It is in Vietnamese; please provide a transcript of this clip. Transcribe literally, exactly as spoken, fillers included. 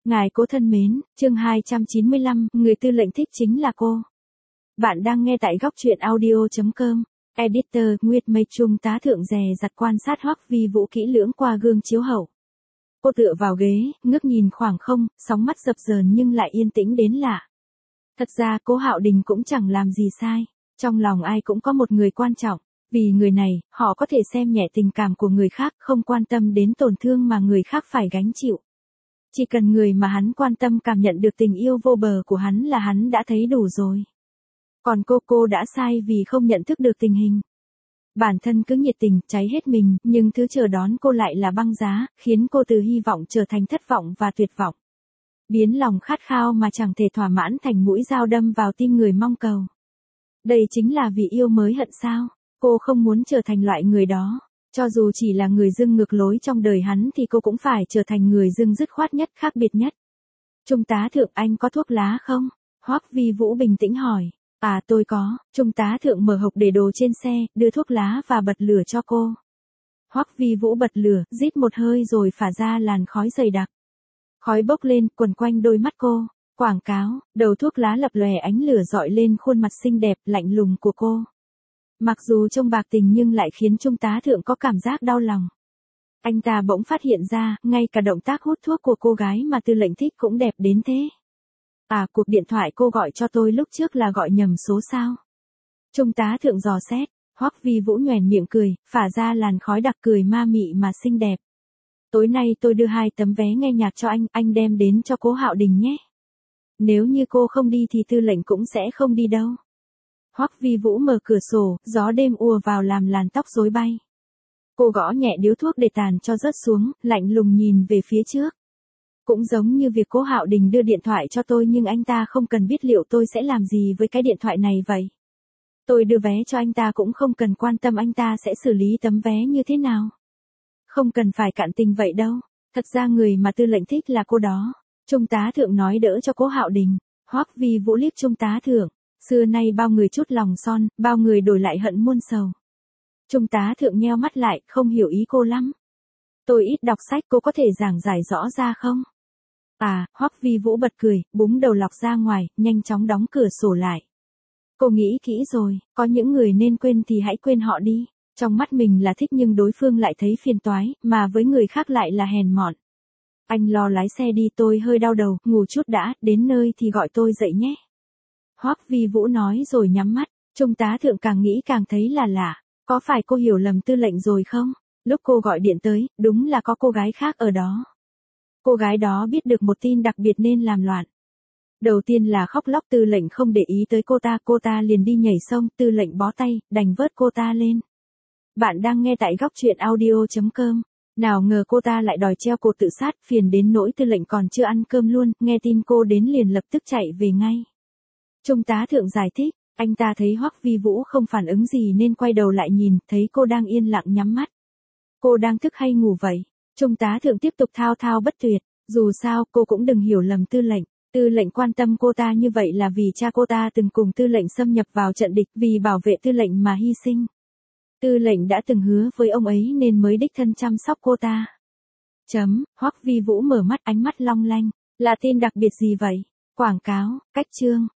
Ngài cố thân mến, chương hai trăm chín mươi lăm, người tư lệnh thích chính là cô. Bạn đang nghe tại góc truyện audio chấm com. Editor, Nguyệt Mây Trung tá thượng dè dặt quan sát Hoắc Vi Vũ kỹ lưỡng qua gương chiếu hậu. Cô tựa vào ghế, ngước nhìn khoảng không, sóng mắt dập dờn nhưng lại yên tĩnh đến lạ. Thật ra Cố Hạo Đình cũng chẳng làm gì sai. Trong lòng ai cũng có một người quan trọng. Vì người này, họ có thể xem nhẹ tình cảm của người khác, không quan tâm đến tổn thương mà người khác phải gánh chịu. Chỉ cần người mà hắn quan tâm cảm nhận được tình yêu vô bờ của hắn là hắn đã thấy đủ rồi. Còn cô cô đã sai vì không nhận thức được tình hình. Bản thân cứ nhiệt tình, cháy hết mình, nhưng thứ chờ đón cô lại là băng giá, khiến cô từ hy vọng trở thành thất vọng và tuyệt vọng. Biến lòng khát khao mà chẳng thể thỏa mãn thành mũi dao đâm vào tim người mong cầu. Đây chính là vì yêu mới hận sao? Cô không muốn trở thành loại người đó. Cho dù chỉ là người dưng ngược lối trong đời hắn thì cô cũng phải trở thành người dưng dứt khoát nhất, khác biệt nhất. Trung tá thượng, anh có thuốc lá không? Hoắc Vi Vũ bình tĩnh hỏi. À, tôi có. Trung tá thượng mở hộp để đồ trên xe, đưa thuốc lá và bật lửa cho cô. Hoắc Vi Vũ bật lửa, rít một hơi rồi phả ra làn khói dày đặc. Khói bốc lên, quần quanh đôi mắt cô. Quảng cáo, đầu thuốc lá lập lòe ánh lửa dọi lên khuôn mặt xinh đẹp, lạnh lùng của cô. Mặc dù trông bạc tình nhưng lại khiến Trung tá thượng có cảm giác đau lòng. Anh ta bỗng phát hiện ra, ngay cả động tác hút thuốc của cô gái mà tư lệnh thích cũng đẹp đến thế. À, cuộc điện thoại cô gọi cho tôi lúc trước là gọi nhầm số sao? Trung tá thượng dò xét, Hoắc Vi Vũ nhoẻn miệng cười, phả ra làn khói đặc cười ma mị mà xinh đẹp. Tối nay tôi đưa hai tấm vé nghe nhạc cho anh, anh đem đến cho Cố Hạo Đình nhé. Nếu như cô không đi thì tư lệnh cũng sẽ không đi đâu. Hoắc Vi Vũ mở cửa sổ, gió đêm ùa vào làm làn tóc rối bay. Cô gõ nhẹ điếu thuốc để tàn cho rớt xuống, lạnh lùng nhìn về phía trước. Cũng giống như việc Cố Hạo Đình đưa điện thoại cho tôi nhưng anh ta không cần biết liệu tôi sẽ làm gì với cái điện thoại này vậy. Tôi đưa vé cho anh ta cũng không cần quan tâm anh ta sẽ xử lý tấm vé như thế nào. Không cần phải cạn tình vậy đâu. Thật ra người mà tư lệnh thích là cô đó. Trung tá thượng nói đỡ cho Cố Hạo Đình. Hoắc Vi Vũ liếc Trung tá thượng. Xưa nay bao người chút lòng son, bao người đổi lại hận muôn sầu. Trung tá thượng nheo mắt lại, không hiểu ý cô lắm. Tôi ít đọc sách, cô có thể giảng giải rõ ra không? À, Hoắc Vi Vũ bật cười, búng đầu lọc ra ngoài, nhanh chóng đóng cửa sổ lại. Cô nghĩ kỹ rồi, có những người nên quên thì hãy quên họ đi. Trong mắt mình là thích nhưng đối phương lại thấy phiền toái, mà với người khác lại là hèn mọn. Anh lo lái xe đi, tôi hơi đau đầu, ngủ chút đã, đến nơi thì gọi tôi dậy nhé. Hoắc Vi Vũ nói rồi nhắm mắt, Trung tá thượng càng nghĩ càng thấy là lạ, có phải cô hiểu lầm tư lệnh rồi không? Lúc cô gọi điện tới, đúng là có cô gái khác ở đó. Cô gái đó biết được một tin đặc biệt nên làm loạn. Đầu tiên là khóc lóc, tư lệnh không để ý tới cô ta, cô ta liền đi nhảy sông, tư lệnh bó tay, đành vớt cô ta lên. Bạn đang nghe tại góc truyện audio chấm com. Nào ngờ cô ta lại đòi treo cổ tự sát, phiền đến nỗi tư lệnh còn chưa ăn cơm luôn, nghe tin cô đến liền lập tức chạy về ngay. Trung tá thượng giải thích, anh ta thấy Hoắc Vi Vũ không phản ứng gì nên quay đầu lại nhìn, thấy cô đang yên lặng nhắm mắt. Cô đang thức hay ngủ vậy? Trung tá thượng tiếp tục thao thao bất tuyệt, dù sao cô cũng đừng hiểu lầm tư lệnh. Tư lệnh quan tâm cô ta như vậy là vì cha cô ta từng cùng tư lệnh xâm nhập vào trận địch, vì bảo vệ tư lệnh mà hy sinh. Tư lệnh đã từng hứa với ông ấy nên mới đích thân chăm sóc cô ta. Chấm, Hoắc Vi Vũ mở mắt, ánh mắt long lanh. Là tin đặc biệt gì vậy? Quảng cáo, cách chương.